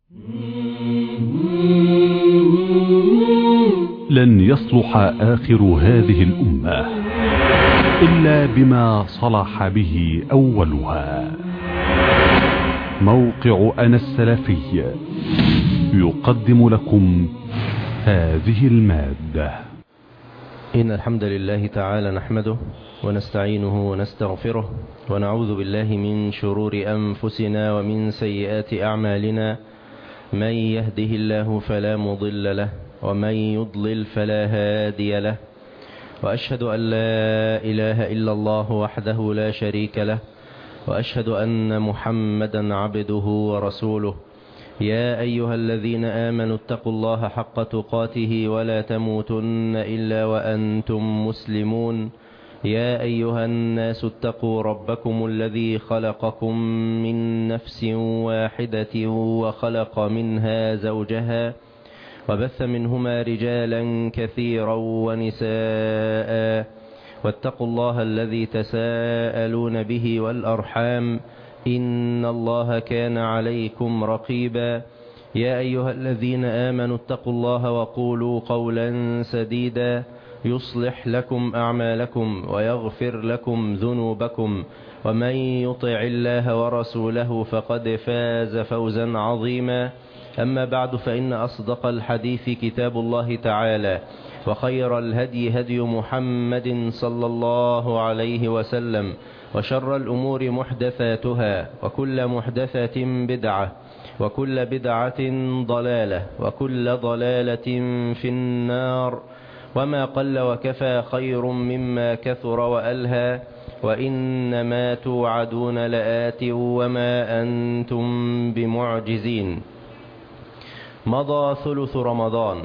لن يصلح آخر هذه الأمة إلا بما صلح به أولها. موقع أنا السلفي يقدم لكم هذه المادة. إن الحمد لله تعالى نحمده ونستعينه ونستغفره ونعوذ بالله من شرور أنفسنا ومن سيئات أعمالنا. من يهده الله فلا مضل له ومن يضلل فلا هادي له، وأشهد أن لا إله إلا الله وحده لا شريك له، وأشهد أن محمدا عبده ورسوله. يا أيها الذين آمنوا اتقوا الله حق تقاته ولا تموتن إلا وأنتم مسلمون. يا أيها الناس اتقوا ربكم الذي خلقكم من نفس واحدة وخلق منها زوجها وبث منهما رجالا كثيرا ونساء، واتقوا الله الذي تساءلون به والأرحام إن الله كان عليكم رقيبا. يا أيها الذين آمنوا اتقوا الله وقولوا قولا سديدا يصلح لكم أعمالكم ويغفر لكم ذنوبكم، ومن يطع الله ورسوله فقد فاز فوزا عظيما. أما بعد، فإن أصدق الحديث كتاب الله تعالى، وخير الهدي هدي محمد صلى الله عليه وسلم، وشر الأمور محدثاتها، وكل محدثة بدعة، وكل بدعة ضلالة، وكل ضلالة في النار. وما قل وكفى خير مما كثر وألهى، وإنما توعدون لآت وما أنتم بمعجزين. مضى ثلث رمضان،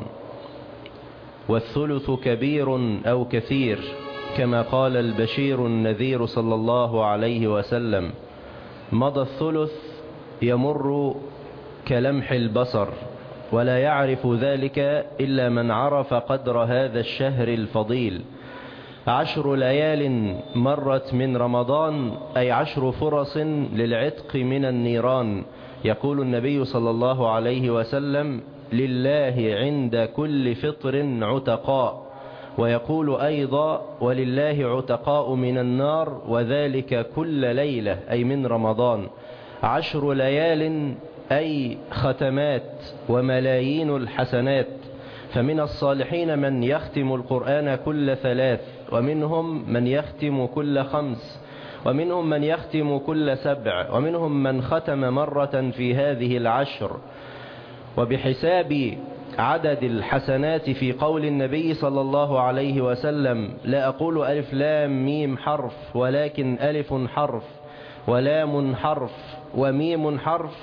والثلث كبير أو كثير كما قال البشير النذير صلى الله عليه وسلم. مضى الثلث يمر كلمح البصر، ولا يعرف ذلك إلا من عرف قدر هذا الشهر الفضيل. 10 ليال مرت من رمضان، أي 10 فرص للعتق من النيران. يقول النبي صلى الله عليه وسلم: لله عند كل فطر عتقاء. ويقول أيضا: ولله عتقاء من النار، وذلك كل ليلة، أي من رمضان. 10 ليال أي ختمات وملايين الحسنات. فمن الصالحين من يختم القرآن كل 3، ومنهم من يختم كل 5، ومنهم من يختم كل 7، ومنهم من ختم مرة في هذه 10. وبحساب عدد الحسنات في قول النبي صلى الله عليه وسلم: لا أقول ألف لام ميم حرف، ولكن ألف حرف ولام حرف وميم حرف،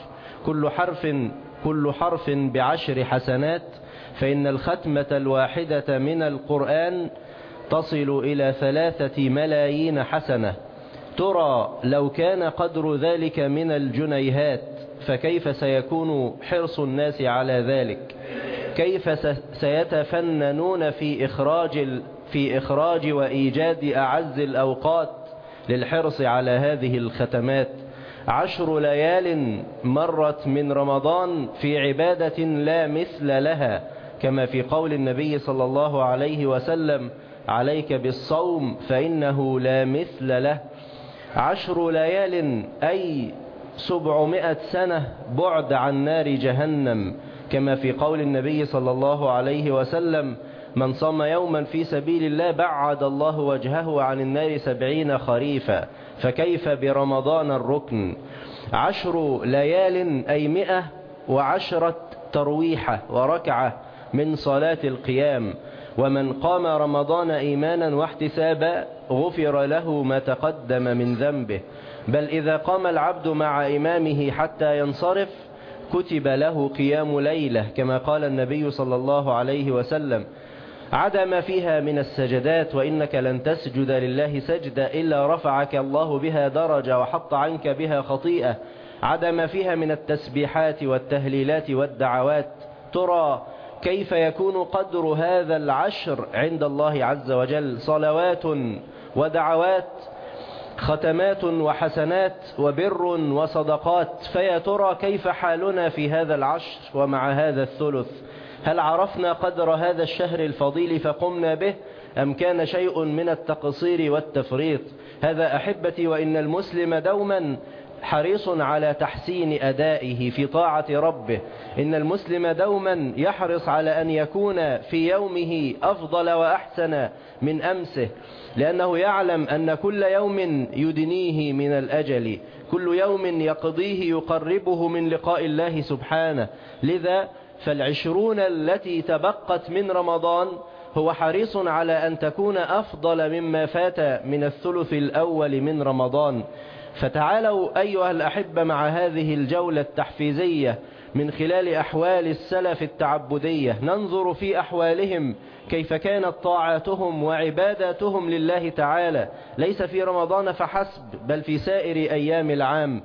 كل حرف ب10 حسنات. فإن الختمة الواحدة من القرآن تصل إلى 3 ملايين حسنة. ترى لو كان قدر ذلك من الجنيهات، فكيف سيكون حرص الناس على ذلك؟ كيف سيتفننون في إخراج وإيجاد أعز الأوقات للحرص على هذه الختمات؟ 10 ليال مرت من رمضان في عبادة لا مثل لها، كما في قول النبي صلى الله عليه وسلم: عليك بالصوم فإنه لا مثل له. 10 ليال أي 700 سنة بعد عن نار جهنم، كما في قول النبي صلى الله عليه وسلم: من صام يوما في سبيل الله بعد الله وجهه عن النار 70 خريفا. فكيف برمضان الركن؟ 10 ليال أي 110 ترويحة وركعة من صلاة القيام. ومن قام رمضان إيمانا واحتسابا غفر له ما تقدم من ذنبه. بل إذا قام العبد مع إمامه حتى ينصرف كتب له قيام ليلة، كما قال النبي صلى الله عليه وسلم: عدا ما فيها من السجدات، وإنك لن تسجد لله سجدة إلا رفعك الله بها درجة وحط عنك بها خطيئة. عدا ما فيها من التسبيحات والتهليلات والدعوات. ترى كيف يكون قدر هذا 10 عند الله عز وجل؟ صلوات ودعوات ختمات وحسنات وبر وصدقات، فيا ترى كيف حالنا في هذا العشر ومع هذا الثلث؟ هل عرفنا قدر هذا الشهر الفضيل فقمنا به، أم كان شيء من التقصير والتفريط؟ هذا أحبتي وإن المسلم دوما حريص على تحسين أدائه في طاعة ربه. إن المسلم دوما يحرص على أن يكون في يومه أفضل وأحسن من أمسه، لأنه يعلم أن كل يوم يدنيه من الأجل، كل يوم يقضيه يقربه من لقاء الله سبحانه. لذا فالعشرون التي تبقت من رمضان هو حريص على أن تكون أفضل مما فات من الثلث الأول من رمضان. فتعالوا أيها الأحبة مع هذه الجولة التحفيزية من خلال أحوال السلف التعبدية، ننظر في أحوالهم كيف كانت طاعاتهم وعباداتهم لله تعالى، ليس في رمضان فحسب بل في سائر أيام العام.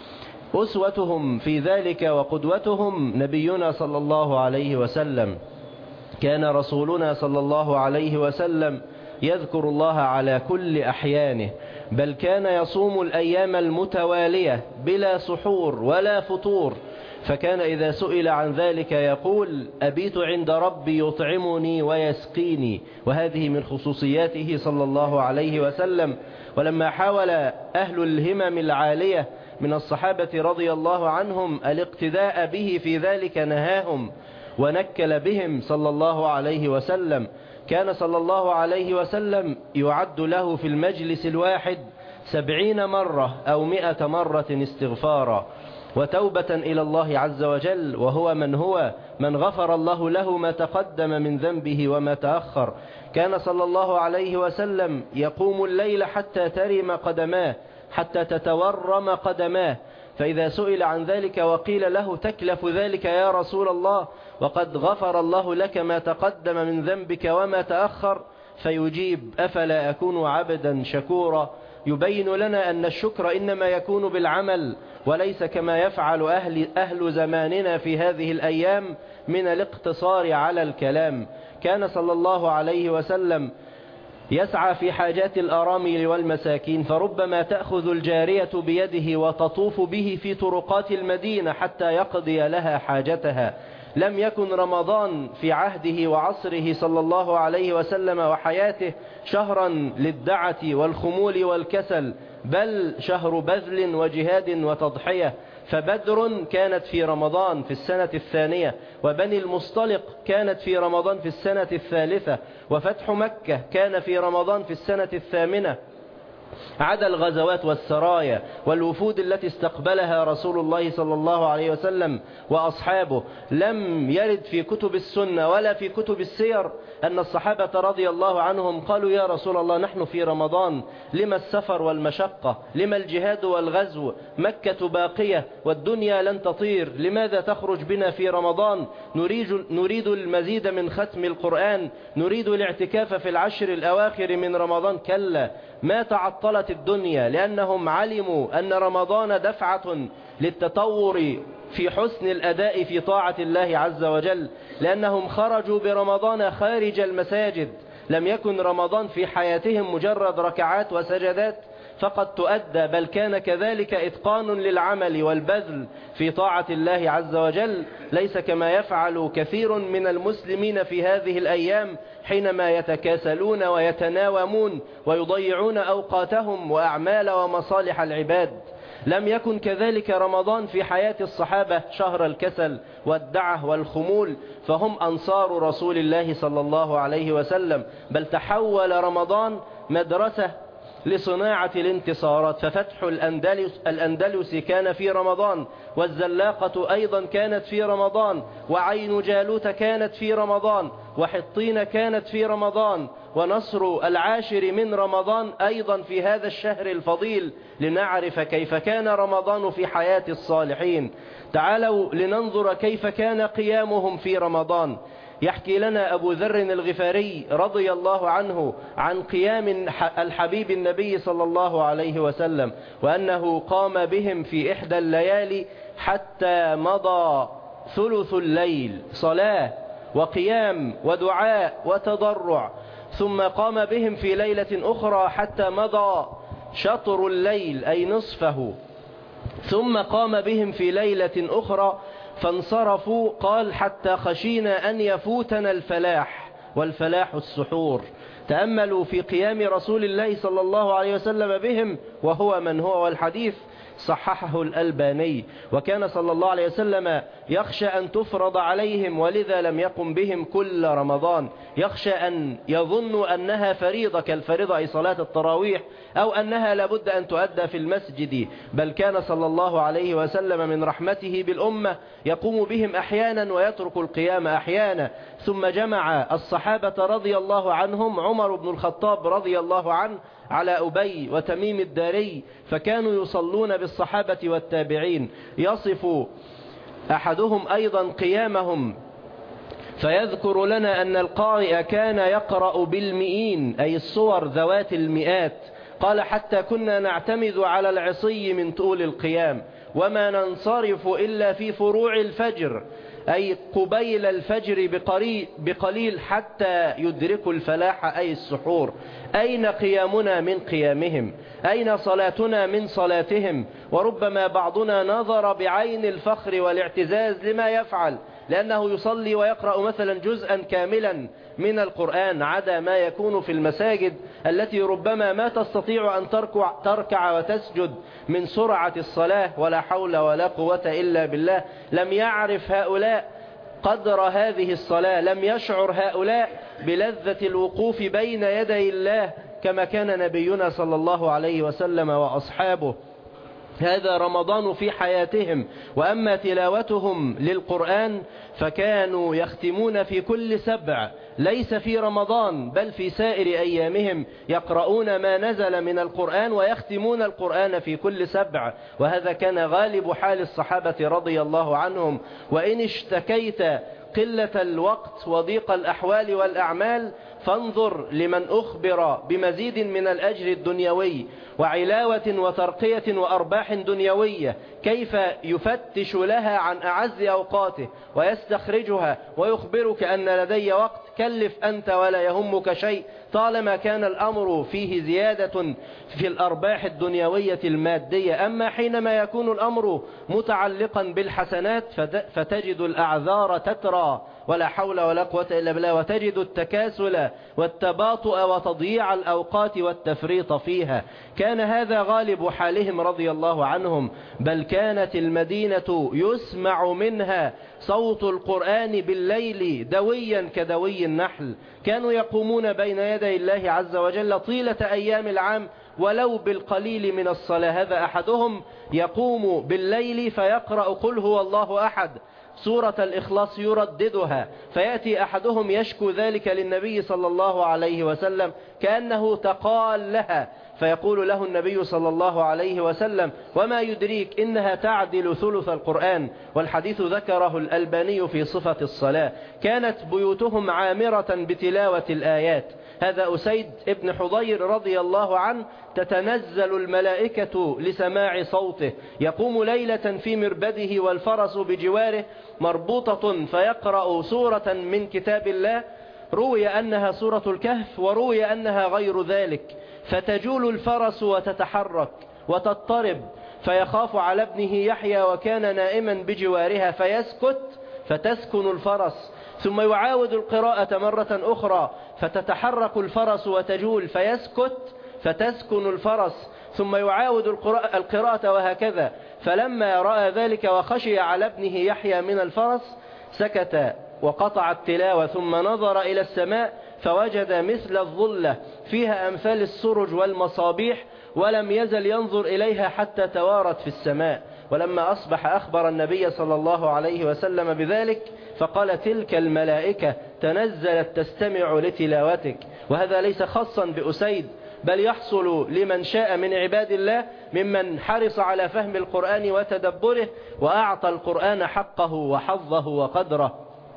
أسوتهم في ذلك وقدوتهم نبينا صلى الله عليه وسلم. كان رسولنا صلى الله عليه وسلم يذكر الله على كل أحيانه، بل كان يصوم الأيام المتوالية بلا سحور ولا فطور، فكان إذا سئل عن ذلك يقول: أبيت عند ربي يطعمني ويسقيني. وهذه من خصوصياته صلى الله عليه وسلم. ولما حاول أهل الهمم العالية من الصحابة رضي الله عنهم الاقتداء به في ذلك نهاهم ونكل بهم صلى الله عليه وسلم. كان صلى الله عليه وسلم يعد له في المجلس الواحد 70 مرة أو 100 مرة استغفارا وتوبة إلى الله عز وجل، وهو من غفر الله له ما تقدم من ذنبه وما تأخر. كان صلى الله عليه وسلم يقوم الليل حتى ترم قدماه، حتى تتورم قدماه، فإذا سئل عن ذلك وقيل له: تكلف ذلك يا رسول الله وقد غفر الله لك ما تقدم من ذنبك وما تأخر؟ فيجيب: أفلا أكون عبدا شكورا. يبين لنا أن الشكر إنما يكون بالعمل، وليس كما يفعل أهل زماننا في هذه الأيام من الاقتصار على الكلام. كان صلى الله عليه وسلم يسعى في حاجات الأرامل والمساكين، فربما تأخذ الجارية بيده وتطوف به في طرقات المدينة حتى يقضي لها حاجتها. لم يكن رمضان في عهده وعصره صلى الله عليه وسلم وحياته شهرا للدعة والخمول والكسل، بل شهر بذل وجهاد وتضحية. فبدر كانت في رمضان في السنة الثانية، وبني المصطلق كانت في رمضان في السنة الثالثة، وفتح مكة كان في رمضان في السنة الثامنة، عدا الغزوات والسرايا والوفود التي استقبلها رسول الله صلى الله عليه وسلم وأصحابه. لم يرد في كتب السنة ولا في كتب السير أن الصحابة رضي الله عنهم قالوا: يا رسول الله نحن في رمضان، لما السفر والمشقة، لما الجهاد والغزو، مكة باقية والدنيا لن تطير، لماذا تخرج بنا في رمضان؟ نريد المزيد من ختم القرآن، نريد الاعتكاف في العشر الأواخر من رمضان. كلا، ما تعطلت الدنيا، لأنهم علموا أن رمضان دفعة للتطور في حسن الأداء في طاعة الله عز وجل، لأنهم خرجوا برمضان خارج المساجد. لم يكن رمضان في حياتهم مجرد ركعات وسجدات فقط تؤدى، بل كان كذلك إتقان للعمل والبذل في طاعة الله عز وجل، ليس كما يفعل كثير من المسلمين في هذه الأيام حينما يتكاسلون ويتناومون ويضيعون أوقاتهم وأعمال ومصالح العباد. لم يكن كذلك رمضان في حياة الصحابة شهر الكسل والدعة والخمول، فهم أنصار رسول الله صلى الله عليه وسلم، بل تحول رمضان مدرسة لصناعة الانتصارات. ففتح الأندلس كان في رمضان، والزلاقة أيضا كانت في رمضان، وعين جالوت كانت في رمضان، وحطين كانت في رمضان، ونصر العاشر من رمضان أيضا في هذا الشهر الفضيل، لنعرف كيف كان رمضان في حياة الصالحين. تعالوا لننظر كيف كان قيامهم في رمضان. يحكي لنا أبو ذر الغفاري رضي الله عنه عن قيام الحبيب النبي صلى الله عليه وسلم، وأنه قام بهم في إحدى الليالي حتى مضى ثلث الليل، صلاة وقيام ودعاء وتضرع، ثم قام بهم في ليلة أخرى حتى مضى شطر الليل أي نصفه، ثم قام بهم في ليلة أخرى فانصرفوا. قال حتى خشينا أن يفوتنا الفلاح، والفلاح السحور. تأملوا في قيام رسول الله صلى الله عليه وسلم بهم وهو من هو، والحديث صححه الألباني. وكان صلى الله عليه وسلم يخشى أن تفرض عليهم، ولذا لم يقم بهم كل رمضان، يخشى أن يظنوا أنها فريضة كالفريضة أي صلاة التراويح، أو أنها لابد أن تؤدى في المسجد، بل كان صلى الله عليه وسلم من رحمته بالأمة يقوم بهم أحيانا ويترك القيام أحيانا. ثم جمع الصحابة رضي الله عنهم عمر بن الخطاب رضي الله عنه على أبي وتميم الداري، فكانوا يصلون بالصحابة والتابعين. يصف أحدهم أيضا قيامهم فيذكر لنا أن القارئ كان يقرأ بالمئين أي الصور ذوات المئات. قال حتى كنا نعتمد على العصي من طول القيام، وما ننصرف إلا في فروع الفجر أي قبيل الفجر بقليل حتى يدركوا الفلاح أي السحور. أين قيامنا من قيامهم؟ أين صلاتنا من صلاتهم؟ وربما بعضنا نظر بعين الفخر والاعتزاز لما يفعل، لأنه يصلي ويقرأ مثلا جزءا كاملا من القرآن، عدا ما يكون في المساجد التي ربما ما تستطيع أن تركع وتسجد من سرعة الصلاة، ولا حول ولا قوة إلا بالله. لم يعرف هؤلاء قدر هذه الصلاة، لم يشعر هؤلاء بلذة الوقوف بين يدي الله كما كان نبينا صلى الله عليه وسلم وأصحابه. هذا رمضان في حياتهم. وأما تلاوتهم للقرآن فكانوا يختمون في كل سبع، ليس في رمضان بل في سائر أيامهم، يقرؤون ما نزل من القرآن ويختمون القرآن في كل سبع. وهذا كان غالب حال الصحابة رضي الله عنهم. وإن اشتكيت قلة الوقت وضيق الأحوال والأعمال فانظر لمن أخبر بمزيد من الأجر الدنيوي وعلاوة وترقية وأرباح دنيوية، كيف يفتش لها عن أعز أوقاته ويستخرجها ويخبرك أن لدي وقت، كلف أنت ولا يهمك شيء طالما كان الأمر فيه زيادة في الأرباح الدنيوية المادية. أما حينما يكون الأمر متعلقا بالحسنات فتجد الأعذار تترى ولا حول ولا قوة إلا بالله، وتجد التكاسل والتباطؤ وتضييع الأوقات والتفريط فيها. كان هذا غالب حالهم رضي الله عنهم، بل كانت المدينة يسمع منها صوت القرآن بالليل دويا كدوي النحل. كانوا يقومون بين يدي الله عز وجل طيلة أيام العام ولو بالقليل من الصلاة. هذا أحدهم يقوم بالليل فيقرأ قل هو الله أحد، سورة الإخلاص يرددها، فيأتي أحدهم يشكو ذلك للنبي صلى الله عليه وسلم كأنه تقال لها، فيقول له النبي صلى الله عليه وسلم وما يدريك إنها تعدل ثلث القرآن. والحديث ذكره الألباني في صفة الصلاة. كانت بيوتهم عامرة بتلاوة الآيات. هذا أسيد ابن حضير رضي الله عنه تتنزل الملائكة لسماع صوته، يقوم ليلة في مربده والفرس بجواره مربوطة فيقرأ سورة من كتاب الله، روي أنها سورة الكهف وروي أنها غير ذلك، فتجول الفرس وتتحرك وتضطرب، فيخاف على ابنه يحيى وكان نائما بجوارها فيسكت فتسكن الفرس، ثم يعاود القراءة مرة أخرى فتتحرك الفرس وتجول فيسكت فتسكن الفرس، ثم يعاود القراءة وهكذا. فلما رأى ذلك وخشي على ابنه يحيى من الفرس سكت وقطع التلاوة، ثم نظر إلى السماء فوجد مثل الظلة فيها أمثال السرج والمصابيح، ولم يزل ينظر إليها حتى توارت في السماء. ولما أصبح أخبر النبي صلى الله عليه وسلم بذلك فقال تلك الملائكة تنزلت تستمع لتلاوتك. وهذا ليس خاصا بأسيد، بل يحصل لمن شاء من عباد الله ممن حرص على فهم القرآن وتدبره وأعطى القرآن حقه وحظه وقدره.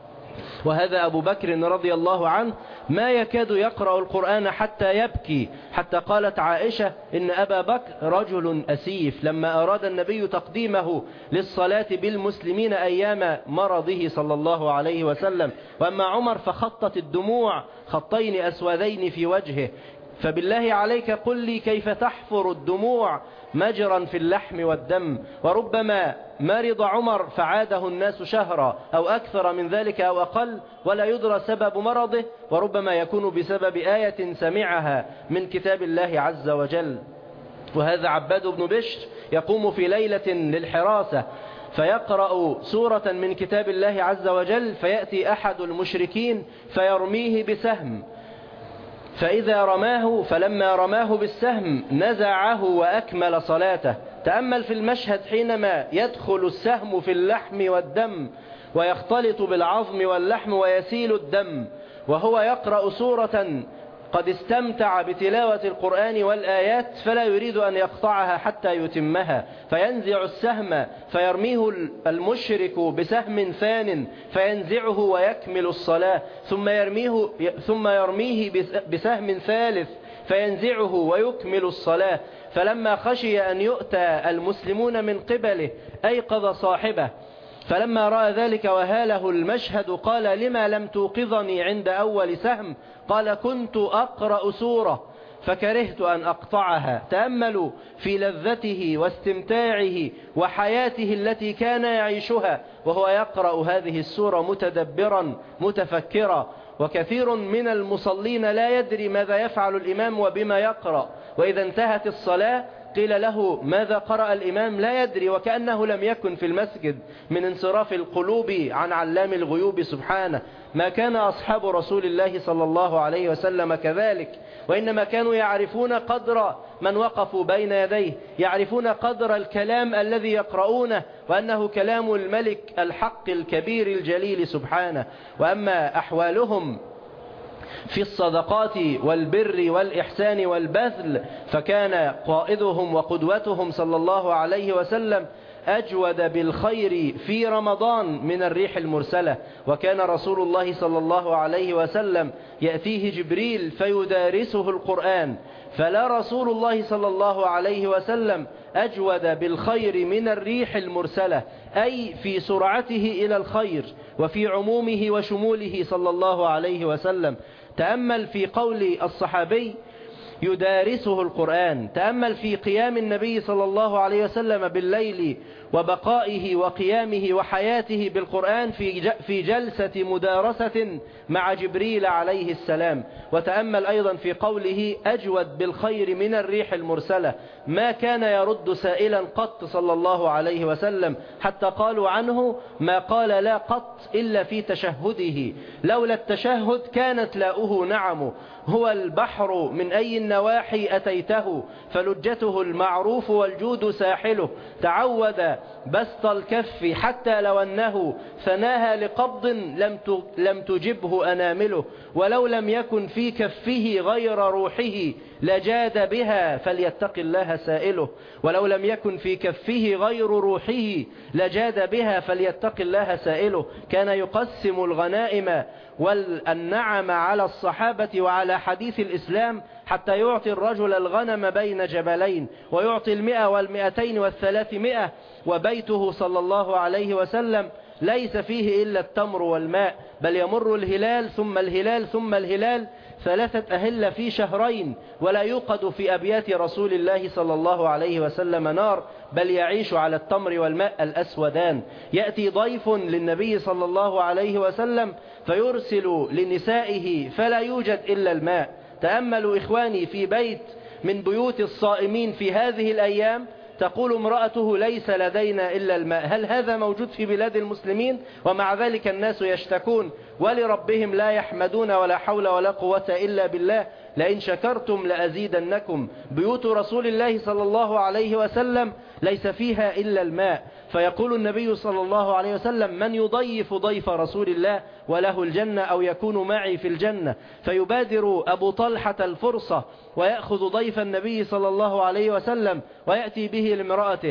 وهذا أبو بكر رضي الله عنه ما يكاد يقرأ القرآن حتى يبكي، حتى قالت عائشة إن أبا بكر رجل أسيف، لما أراد النبي تقديمه للصلاة بالمسلمين أيام مرضه صلى الله عليه وسلم. وأما عمر فخطت الدموع خطين أسودين في وجهه، فبالله عليك قل لي كيف تحفر الدموع مجرا في اللحم والدم. وربما مرض عمر فعاده الناس شهرا أو أكثر من ذلك أو أقل ولا يدرى سبب مرضه، وربما يكون بسبب آية سمعها من كتاب الله عز وجل. وهذا عباد بن بشر يقوم في ليلة للحراسة فيقرأ سورة من كتاب الله عز وجل، فيأتي أحد المشركين فيرميه بسهم، فإذا رماه فلما رماه بالسهم نزعه وأكمل صلاته. تأمل في المشهد حينما يدخل السهم في اللحم والدم ويختلط بالعظم واللحم ويسيل الدم، وهو يقرأ سورة قد استمتع بتلاوة القرآن والآيات فلا يريد أن يقطعها حتى يتمها، فينزع السهم فيرميه المشرك بسهم ثان فينزعه ويكمل الصلاة، ثم يرميه بسهم ثالث فينزعه ويكمل الصلاة. فلما خشي أن يؤتى المسلمون من قبله أيقظ صاحبه، فلما رأى ذلك وهاله المشهد قال لما لم توقظني عند أول سهم؟ قال كنت أقرأ سورة فكرهت أن أقطعها. تأملوا في لذته واستمتاعه وحياته التي كان يعيشها وهو يقرأ هذه السورة متدبرا متفكرا. وكثير من المصلين لا يدري ماذا يفعل الإمام وبما يقرأ، وإذا انتهت الصلاة قيل له ماذا قرأ الإمام لا يدري، وكأنه لم يكن في المسجد من انصراف القلوب عن علام الغيوب سبحانه. ما كان أصحاب رسول الله صلى الله عليه وسلم كذلك، وإنما كانوا يعرفون قدر من وقفوا بين يديه، يعرفون قدر الكلام الذي يقرؤونه وأنه كلام الملك الحق الكبير الجليل سبحانه. وأما أحوالهم في الصدقات والبر والإحسان والبذل فكان قائدهم وقدوتهم صلى الله عليه وسلم أجود بالخير في رمضان من الريح المرسلة. وكان رسول الله صلى الله عليه وسلم يأتيه جبريل فيدارسه القرآن، فلا رسول الله صلى الله عليه وسلم أجود بالخير من الريح المرسلة، أي في سرعته إلى الخير وفي عمومه وشموله صلى الله عليه وسلم. تأمل في قول الصحابي يدارسه القرآن، تأمل في قيام النبي صلى الله عليه وسلم بالليل وبقائه وقيامه وحياته بالقرآن في جلسة مدارسة مع جبريل عليه السلام. وتأمل أيضا في قوله أجود بالخير من الريح المرسلة، ما كان يرد سائلا قط صلى الله عليه وسلم، حتى قالوا عنه ما قال لا قط إلا في تشهده، لولا التشهد كانت لاؤه نعم. هو البحر من أي النواحي أتيته، فلجته المعروف والجود ساحله، تعود بسط الكف حتى لو أنه ثناها لقبض لم تجبه أنامله، ولو لم يكن في كفه غير روحه لجاد بها فليتق الله سائله، ولو لم يكن في كفه غير روحه لجاد بها فليتق الله سائله. كان يقسم الغنائم والنعم على الصحابة وعلى حديث الإسلام حتى يعطي الرجل الغنم بين جبلين، ويعطي 100 و200 و300، وبيته صلى الله عليه وسلم ليس فيه إلا التمر والماء، بل يمر الهلال ثم الهلال ثم الهلال 3 أهلة في شهرين، ولا يوقد في أبيات رسول الله صلى الله عليه وسلم نار، بل يعيش على التمر والماء الأسودان. يأتي ضيف للنبي صلى الله عليه وسلم فيرسل لنسائه فلا يوجد إلا الماء. تأملوا إخواني في بيت من بيوت الصائمين في هذه الأيام تقول امرأته ليس لدينا إلا الماء. هل هذا موجود في بلاد المسلمين؟ ومع ذلك الناس يشتكون ولربهم لا يحمدون ولا حول ولا قوة إلا بالله، لئن شكرتم لأزيدنكم. بيوت رسول الله صلى الله عليه وسلم ليس فيها إلا الماء. فيقول النبي صلى الله عليه وسلم من يضيف ضيف رسول الله وله الجنة أو يكون معي في الجنة، فيبادر أبو طلحة الفرصة ويأخذ ضيف النبي صلى الله عليه وسلم ويأتي به لامرأته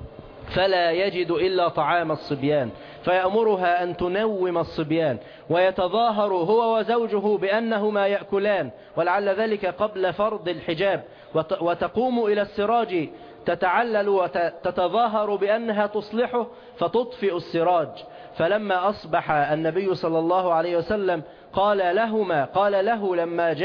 فلا يجد إلا طعام الصبيان، فيأمرها أن تنوم الصبيان، ويتظاهر هو وزوجه بأنهما يأكلان، ولعل ذلك قبل فرض الحجاب، وتقوم إلى السراج تتعلل وتتظاهر بأنها تصلحه فتطفئ السراج. فلما أصبح النبي صلى الله عليه وسلم قال له لما جاءه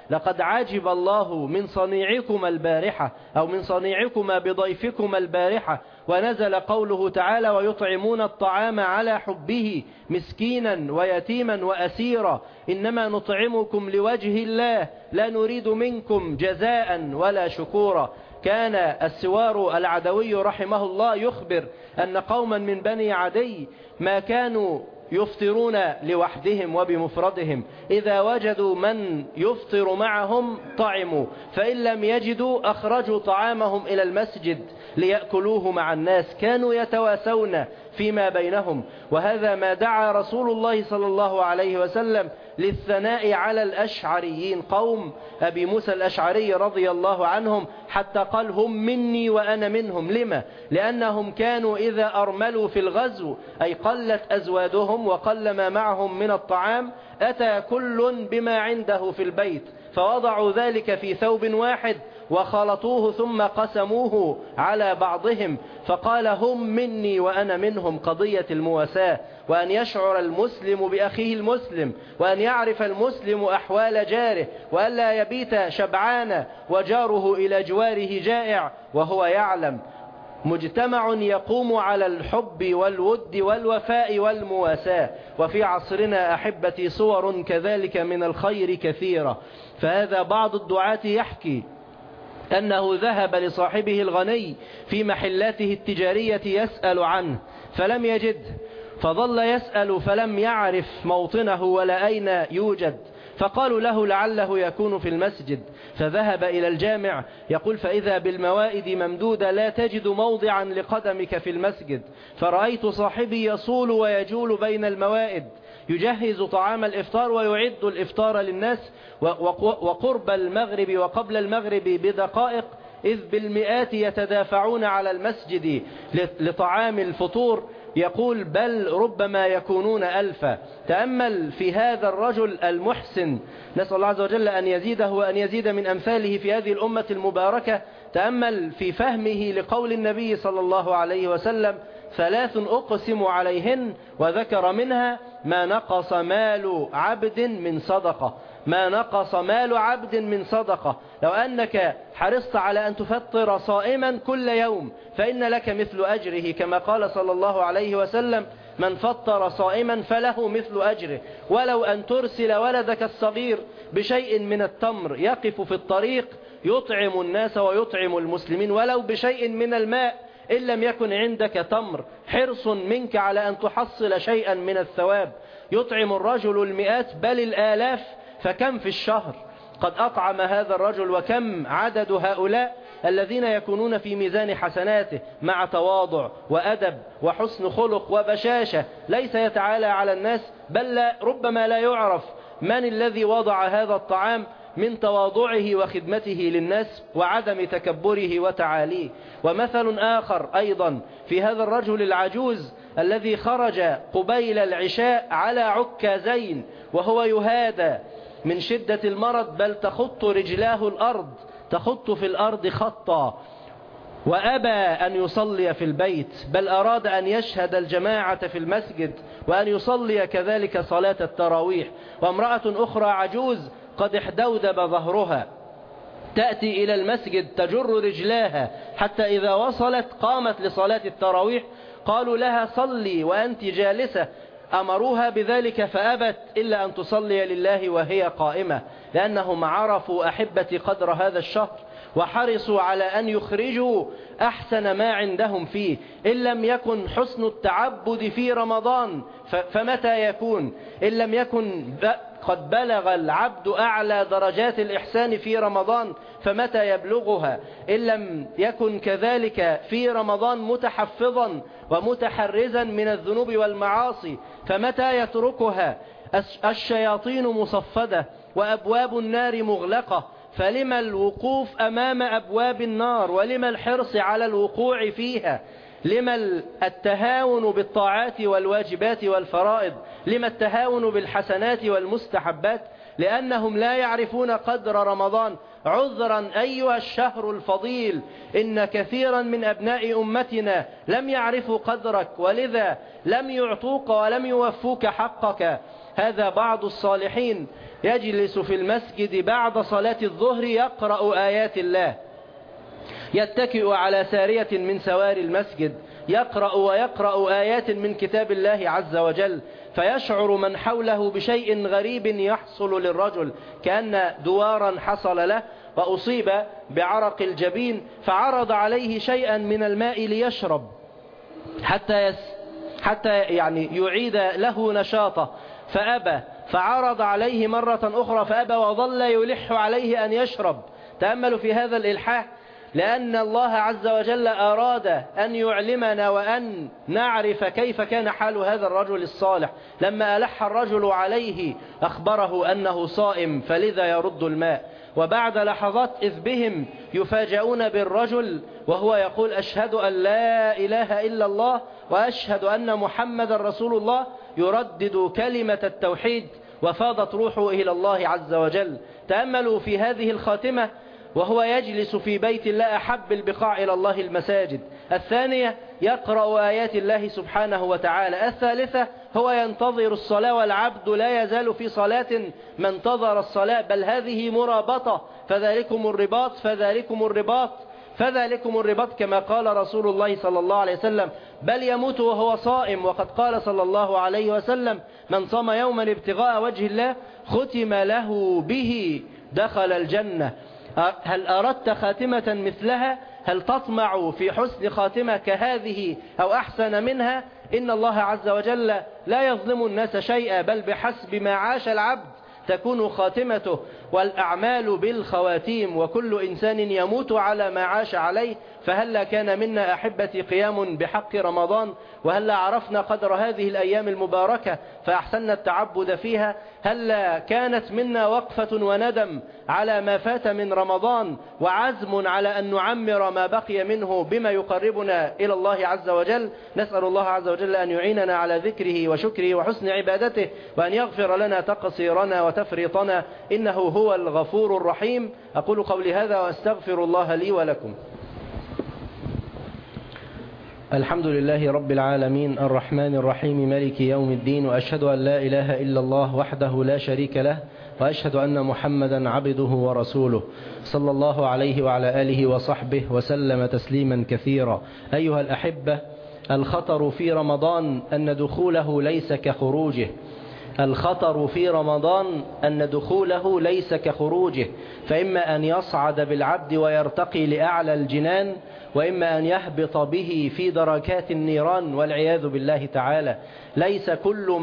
لقد عجب الله من صنيعكما البارحة أو من صنيعكما بضيفكما البارحة. ونزل قوله تعالى ويطعمون الطعام على حبه مسكينا ويتيما وأسيرا إنما نطعمكم لوجه الله لا نريد منكم جزاء ولا شكورا. كان السوار العدوي رحمه الله يخبر أن قوما من بني عدي ما كانوا يفطرون لوحدهم وبمفردهم، إذا وجدوا من يفطر معهم طعموا، فإن لم يجدوا أخرجوا طعامهم إلى المسجد ليأكلوه مع الناس. كانوا يتواسون فيما بينهم. وهذا ما دعا رسول الله صلى الله عليه وسلم للثناء على الأشعريين، قوم أبي موسى الأشعري رضي الله عنهم، حتى قال هم مني وأنا منهم. لما؟ لأنهم كانوا إذا أرملوا في الغزو أي قلت أزوادهم وقل ما معهم من الطعام أتى كل بما عنده في البيت فوضعوا ذلك في ثوب واحد وخلطوه ثم قسموه على بعضهم، فقال هم مني وأنا منهم. قضية المواساة، وأن يشعر المسلم بأخيه المسلم، وأن يعرف المسلم أحوال جاره، وأن لا يبيت شبعان وجاره إلى جواره جائع وهو يعلم. مجتمع يقوم على الحب والود والوفاء والمواساة. وفي عصرنا أحبتي صور كذلك من الخير كثيرة. فهذا بعض الدعاة يحكي أنه ذهب لصاحبه الغني في محلاته التجارية يسأل عنه فلم يجده، فظل يسأل فلم يعرف موطنه ولا أين يوجد، فقالوا له لعله يكون في المسجد، فذهب إلى الجامع يقول فإذا بالموائد ممدودة لا تجد موضعا لقدمك في المسجد، فرأيت صاحبي يصول ويجول بين الموائد يجهز طعام الإفطار ويعد الإفطار للناس، وقرب المغرب وقبل المغرب بدقائق إذ بالمئات يتدافعون على المسجد لطعام الفطور، يقول بل ربما يكونون ألفا. تأمل في هذا الرجل المحسن، نسأل الله عز وجل أن يزيده وأن يزيد من أمثاله في هذه الأمة المباركة. تأمل في فهمه لقول النبي صلى الله عليه وسلم 3 أقسم عليهن، وذكر منها ما نقص مال عبد من صدقة. ما نقص مال عبد من صدقة. لو أنك حرصت على أن تفطر صائما كل يوم فإن لك مثل أجره، كما قال صلى الله عليه وسلم من فطر صائما فله مثل أجره. ولو أن ترسل ولدك الصغير بشيء من التمر يقف في الطريق يطعم الناس ويطعم المسلمين، ولو بشيء من الماء إن لم يكن عندك تمر، حرص منك على أن تحصل شيئا من الثواب. يطعم الرجل المئات بل الآلاف، فكم في الشهر قد أطعم هذا الرجل، وكم عدد هؤلاء الذين يكونون في ميزان حسناته مع تواضع وأدب وحسن خلق وبشاشة، ليس يتعالى على الناس، بل ربما لا يعرف من الذي وضع هذا الطعام من تواضعه وخدمته للناس وعدم تكبره وتعاليه. ومثل آخر أيضا في هذا الرجل العجوز الذي خرج قبيل العشاء على عكازين وهو يهادى من شدة المرض، بل تخط رجلاه الأرض، تخط في الأرض خطا، وأبى أن يصلي في البيت، بل أراد أن يشهد الجماعة في المسجد وأن يصلي كذلك صلاة التراويح. وامرأة أخرى عجوز قد احدودب ظهرها تأتي إلى المسجد تجر رجلاها حتى إذا وصلت قامت لصلاة التراويح قالوا لها صلي وأنت جالسة، أمروها بذلك فأبت إلا أن تصلي لله وهي قائمة، لأنهم عرفوا أحبتي قدر هذا الشهر وحرصوا على أن يخرجوا أحسن ما عندهم فيه. إن لم يكن حسن التعبد في رمضان فمتى يكون؟ إن لم يكن قد بلغ العبد أعلى درجات الإحسان في رمضان فمتى يبلغها؟ إن لم يكن كذلك في رمضان متحفظا ومتحرزا من الذنوب والمعاصي فمتى يتركها؟ الشياطين مصفدة وأبواب النار مغلقة، فلما الوقوف أمام أبواب النار ولما الحرص على الوقوع فيها؟ لما التهاون بالطاعات والواجبات والفرائض؟ لما التهاون بالحسنات والمستحبات؟ لأنهم لا يعرفون قدر رمضان. عذرا أيها الشهر الفضيل، إن كثيرا من أبناء أمتنا لم يعرفوا قدرك ولذا لم يعطوك ولم يوفوك حقك. هذا بعض الصالحين يجلس في المسجد بعد صلاة الظهر يقرأ آيات الله، يتكئ على سارية من سوار المسجد يقرأ ويقرأ آيات من كتاب الله عز وجل، فيشعر من حوله بشيء غريب يحصل للرجل، كأن دوارا حصل له وأصيب بعرق الجبين، فعرض عليه شيئا من الماء ليشرب حتى يعني يعيد له نشاطه، فأبى، فعرض عليه مرة أخرى فأبى، وظل يلح عليه أن يشرب. تأملوا في هذا الإلحاح، لأن الله عز وجل أراد أن يعلمنا وأن نعرف كيف كان حال هذا الرجل الصالح. لما ألح الرجل عليه أخبره أنه صائم، فلذا يرد الماء. وبعد لحظات إذ بهم يفاجؤون بالرجل وهو يقول أشهد أن لا إله إلا الله وأشهد أن محمد رسول الله، يردد كلمة التوحيد، وفاضت روحه إلى الله عز وجل. تأملوا في هذه الخاتمة وهو يجلس في بيت الله، أحب البقاع إلى الله المساجد. الثانية يقرأ آيات الله سبحانه وتعالى. الثالثة هو ينتظر الصلاة، والعبد لا يزال في صلاة ما انتظر الصلاة، بل هذه مرابطة، فذلكم الرباط فذلكم الرباط فذلكم الرباط، كما قال رسول الله صلى الله عليه وسلم: بل يموت وهو صائم. وقد قال صلى الله عليه وسلم: من صام يوما ابتغاء وجه الله ختم له به دخل الجنة. هل أردت خاتمة مثلها؟ هل تطمع في حسن خاتمة كهذه أو أحسن منها؟ إن الله عز وجل لا يظلم الناس شيئا، بل بحسب ما عاش العبد تكون خاتمته، والأعمال بالخواتيم، وكل إنسان يموت على ما عاش عليه. فهلا كان منا أحبتي قيام بحق رمضان، وهلا عرفنا قدر هذه الأيام المباركة فأحسننا التعبد فيها. هلا كانت منا وقفة وندم على ما فات من رمضان، وعزم على أن نعمر ما بقي منه بما يقربنا إلى الله عز وجل. نسأل الله عز وجل أن يعيننا على ذكره وشكره وحسن عبادته، وأن يغفر لنا تقصيرنا وتفريطنا، إنه هو الغفور الرحيم. أقول قولي هذا وأستغفر الله لي ولكم. الحمد لله رب العالمين، الرحمن الرحيم، مالك يوم الدين، وأشهد أن لا إله إلا الله وحده لا شريك له، وأشهد أن محمدا عبده ورسوله، صلى الله عليه وعلى آله وصحبه وسلم تسليما كثيرا. أيها الأحبة، الخطر في رمضان أن دخوله ليس كخروجه. الخطر في رمضان أن دخوله ليس كخروجه، فإما أن يصعد بالعبد ويرتقي لأعلى الجنان، وإما أن يهبط به في دركات النيران والعياذ بالله تعالى. ليس كل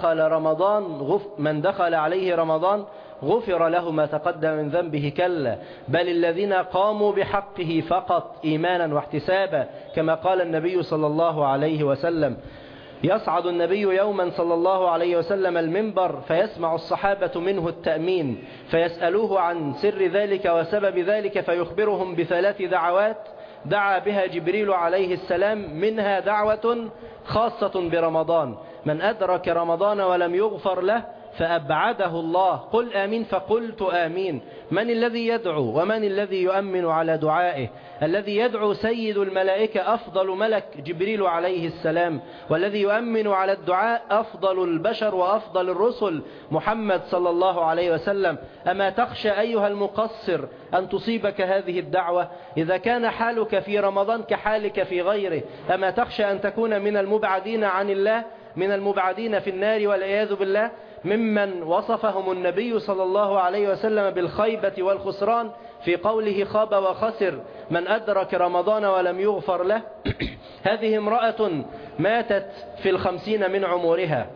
من دخل عليه رمضان غفر له ما تقدم من ذنبه، كلا، بل الذين قاموا بحقه فقط إيمانا واحتسابا، كما قال النبي صلى الله عليه وسلم: يصعد النبي يوما صلى الله عليه وسلم المنبر فيسمع الصحابة منه التأمين، فيسألوه عن سر ذلك وسبب ذلك، فيخبرهم بثلاث دعوات دعا بها جبريل عليه السلام، منها دعوة خاصة برمضان: من أدرك رمضان ولم يغفر له فأبعده الله. قل آمين، فقلت آمين. من الذي يدعو ومن الذي يؤمن على دعائه؟ الذي يدعو سيد الملائكة أفضل ملك جبريل عليه السلام، والذي يؤمن على الدعاء أفضل البشر وأفضل الرسل محمد صلى الله عليه وسلم. أما تخشى أيها المقصر أن تصيبك هذه الدعوة؟ إذا كان حالك في رمضان كحالك في غيره، أما تخشى أن تكون من المبعدين عن الله، من المبعدين في النار والعياذ بالله، ممن وصفهم النبي صلى الله عليه وسلم بالخيبة والخسران في قوله: خاب وخسر من أدرك رمضان ولم يغفر له. هذه امرأة ماتت في 50 من عمرها،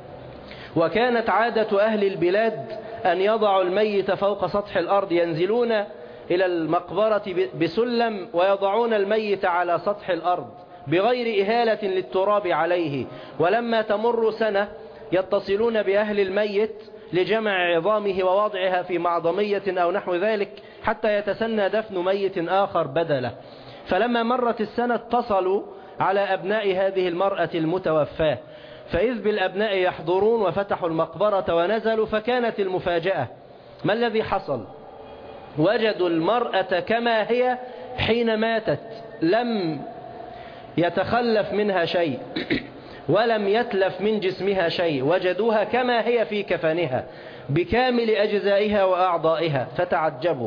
وكانت عادة أهل البلاد أن يضعوا الميت فوق سطح الأرض، ينزلون إلى المقبرة بسلم ويضعون الميت على سطح الأرض بغير إهالة للتراب عليه، ولما تمر سنة يتصلون بأهل الميت لجمع عظامه ووضعها في معضمية أو نحو ذلك حتى يتسنى دفن ميت آخر بدله. فلما مرت السنة اتصلوا على أبناء هذه المرأة المتوفاة، فإذ بالأبناء يحضرون وفتحوا المقبرة ونزلوا، فكانت المفاجأة: ما الذي حصل؟ وجدوا المرأة كما هي حين ماتت، لم يتخلف منها شيء ولم يتلف من جسمها شيء، وجدوها كما هي في كفنها. بكامل أجزائها وأعضائها فتعجبوا.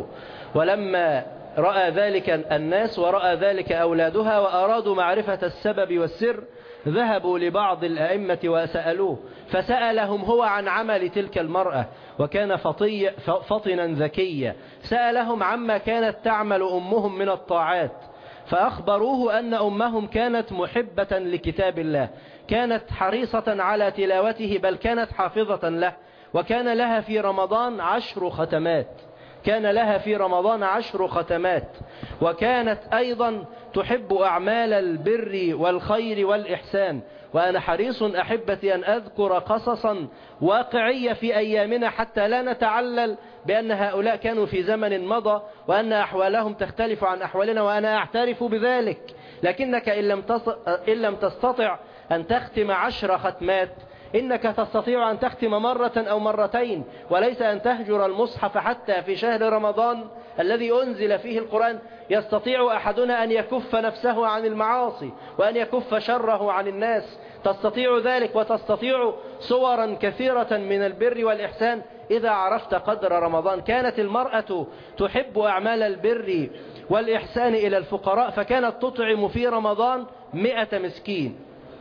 ولما رأى ذلك الناس ورأى ذلك أولادها وأرادوا معرفة السبب والسر ذهبوا لبعض الأئمة وسألوه، فسألهم هو عن عمل تلك المرأة، وكان فطنا ذكيا. سألهم عما كانت تعمل أمهم من الطاعات، فأخبروه أن أمهم كانت محبة لكتاب الله، كانت حريصة على تلاوته، بل كانت حافظة له، وكان لها في رمضان 10 ختمات، كان لها في رمضان 10 ختمات. وكانت أيضا تحب أعمال البر والخير والإحسان. وأنا حريص أحبتي أن أذكر قصصا واقعية في أيامنا حتى لا نتعلل بأن هؤلاء كانوا في زمن مضى وأن أحوالهم تختلف عن أحوالنا، وأنا أعترف بذلك. لكنك إن لم تستطع أن تختم 10 ختمات، إنك تستطيع أن تختم مرة أو مرتين، وليس أن تهجر المصحف حتى في شهر رمضان الذي أنزل فيه القرآن. يستطيع أحدنا أن يكف نفسه عن المعاصي وأن يكف شره عن الناس، تستطيع ذلك، وتستطيع صورا كثيرة من البر والإحسان إذا عرفت قدر رمضان. كانت المرأة تحب أعمال البر والإحسان إلى الفقراء، فكانت تطعم في رمضان 100 مسكين،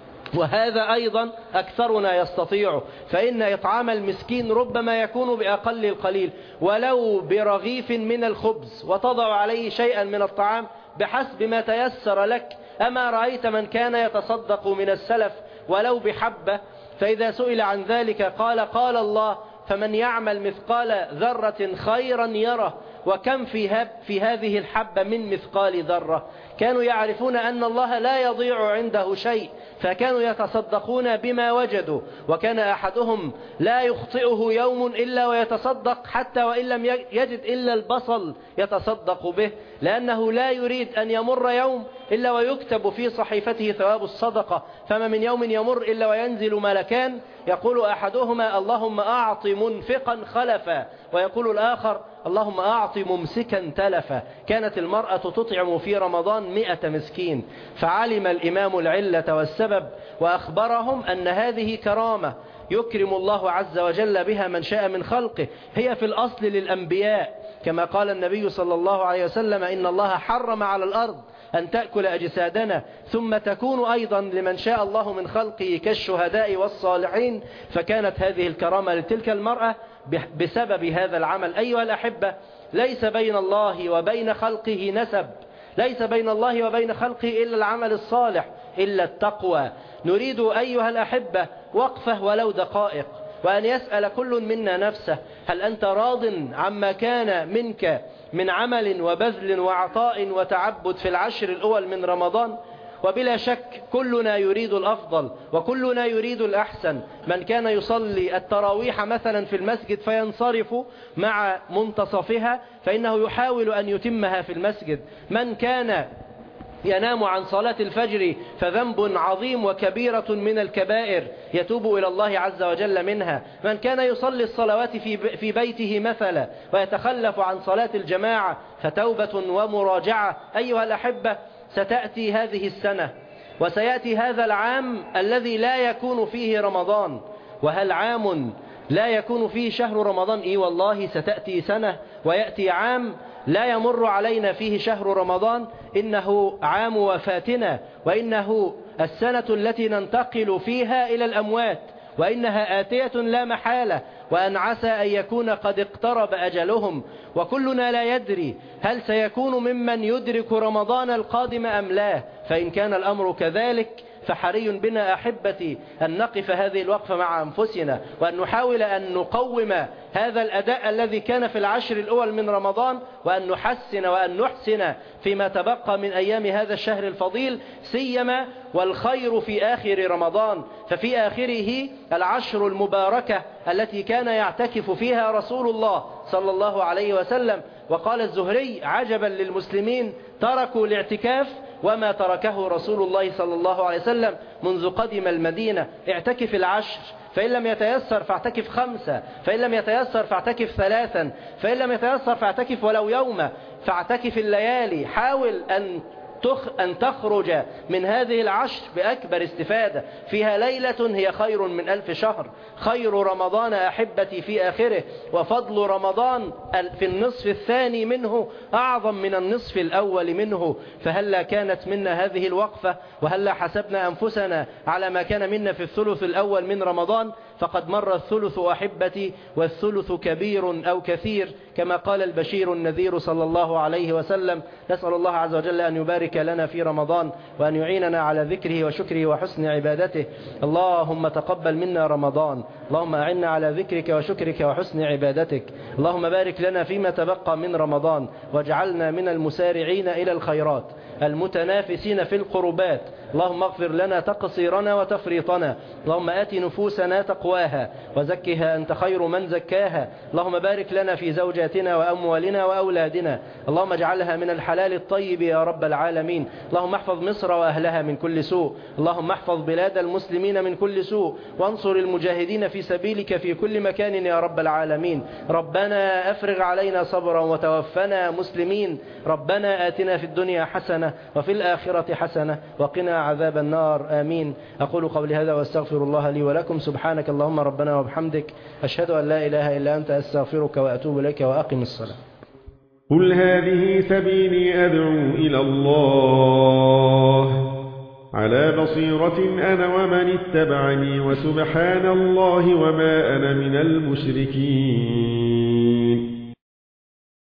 وهذا أيضا أكثرنا يستطيع، فإن إطعام المسكين ربما يكون بأقل القليل، ولو برغيف من الخبز وتضع عليه شيئا من الطعام بحسب ما تيسر لك. أما رأيت من كان يتصدق من السلف ولو بحبة؟ فإذا سئل عن ذلك قال الله: فمن يعمل مثقال ذرة خيرا يره. وكم في هذه الحبة من مثقال ذرة؟ كانوا يعرفون أن الله لا يضيع عنده شيء، فكانوا يتصدقون بما وجدوا. وكان أحدهم لا يخطئه يوم إلا ويتصدق، حتى وإن لم يجد إلا البصل يتصدق به، لأنه لا يريد أن يمر يوم إلا ويكتب في صحيفته ثواب الصدقة. فما من يوم يمر إلا وينزل ملكان، يقول أحدهما: اللهم أعط منفقا خلفا، ويقول الآخر: اللهم أعط ممسكا تلفا. كانت المرأة تطعم في رمضان 100 مسكين. فعلم الإمام العلة والسبب، وأخبرهم أن هذه كرامة يكرم الله عز وجل بها من شاء من خلقه، هي في الأصل للأنبياء، كما قال النبي صلى الله عليه وسلم: إن الله حرم على الأرض أن تأكل أجسادنا، ثم تكون أيضا لمن شاء الله من خلقه كالشهداء والصالحين. فكانت هذه الكرامة لتلك المرأة بسبب هذا العمل. أيها الأحبة، ليس بين الله وبين خلقه نسب، ليس بين الله وبين خلقه إلا العمل الصالح، إلا التقوى. نريد أيها الأحبة وقفة ولو دقائق، وأن يسأل كل منا نفسه: هل أنت راض عما كان منك من عمل وبذل وعطاء وتعبد في العشر الأول من رمضان؟ وبلا شك كلنا يريد الأفضل، وكلنا يريد الأحسن. من كان يصلي التراويح مثلا في المسجد فينصرف مع منتصفها فإنه يحاول أن يتمها في المسجد. من كان ينام عن صلاة الفجر فذنب عظيم وكبيرة من الكبائر يتوب إلى الله عز وجل منها. من كان يصلي الصلوات في بيته مثلا ويتخلف عن صلاة الجماعة فتوبة ومراجعة. أيها الأحبة، ستأتي هذه السنة وسيأتي هذا العام الذي لا يكون فيه رمضان. وهل عام لا يكون فيه شهر رمضان؟ إيه والله، ستأتي سنة ويأتي عام لا يمر علينا فيه شهر رمضان. إنه عام وفاتنا، وإنه السنة التي ننتقل فيها إلى الأموات، وإنها آتية لا محالة، وأن عسى أن يكون قد اقترب أجلهم. وكلنا لا يدري هل سيكون ممن يدرك رمضان القادم أم لا. فإن كان الأمر كذلك فحري بنا أحبتي أن نقف هذه الوقفة مع أنفسنا، وأن نحاول أن نقوم هذا الأداء الذي كان في العشر الأول من رمضان، وأن نحسن وأن نحسن فيما تبقى من أيام هذا الشهر الفضيل، سيما والخير في آخر رمضان. ففي آخره العشر المباركة التي كان يعتكف فيها رسول الله صلى الله عليه وسلم. وقال الزهري: عجبا للمسلمين تركوا الاعتكاف وما تركه رسول الله صلى الله عليه وسلم منذ قدم المدينة. اعتكف العشر، فإن لم يتيسر فاعتكف 5، فإن لم يتيسر فاعتكف 3، فإن لم يتيسر فاعتكف ولو يوما، فاعتكف الليالي. حاول أن أن تخرج من هذه العشر بأكبر استفادة. فيها ليلة هي خير من 1000 شهر. خير رمضان أحبتي في آخره، وفضل رمضان في النصف الثاني منه أعظم من النصف الأول منه. فهلا كانت منا هذه الوقفة، وهلا حسبنا أنفسنا على ما كان منا في الثلث الأول من رمضان. فقد مر الثلث أحبتي، والثلث كبير أو كثير كما قال البشير النذير صلى الله عليه وسلم. نسأل الله عز وجل أن يبارك لنا في رمضان، وأن يعيننا على ذكره وشكره وحسن عبادته. اللهم تقبل منا رمضان، اللهم أعنا على ذكرك وشكرك وحسن عبادتك. اللهم بارك لنا فيما تبقى من رمضان، واجعلنا من المسارعين إلى الخيرات المتنافسين في القربات. اللهم اغفر لنا تقصيرنا وتفريطنا. اللهم آت نفوسنا تقواها وزكها أنت خير من زكاها. اللهم بارك لنا في زوجاتنا وأموالنا وأولادنا. اللهم اجعلها من الحلال الطيب يا رب العالمين. اللهم احفظ مصر وأهلها من كل سوء. اللهم احفظ بلاد المسلمين من كل سوء، وانصر المجاهدين في سبيلك في كل مكان يا رب العالمين. ربنا أفرغ علينا صبرا وتوفنا مسلمين. ربنا آتنا في الدنيا حسنة وفي الآخرة حسنة وقنا عذاب النار. آمين. أقول قولي هذا واستغفر الله لي ولكم. سبحانك اللهم ربنا وبحمدك، أشهد أن لا إله إلا أنت، أستغفرك وأتوب إليك، وأقم الصلاة. قل هذه سبيلي أدعو إلى الله على بصيرة أنا ومن اتبعني، وسبحان الله وما أنا من المشركين.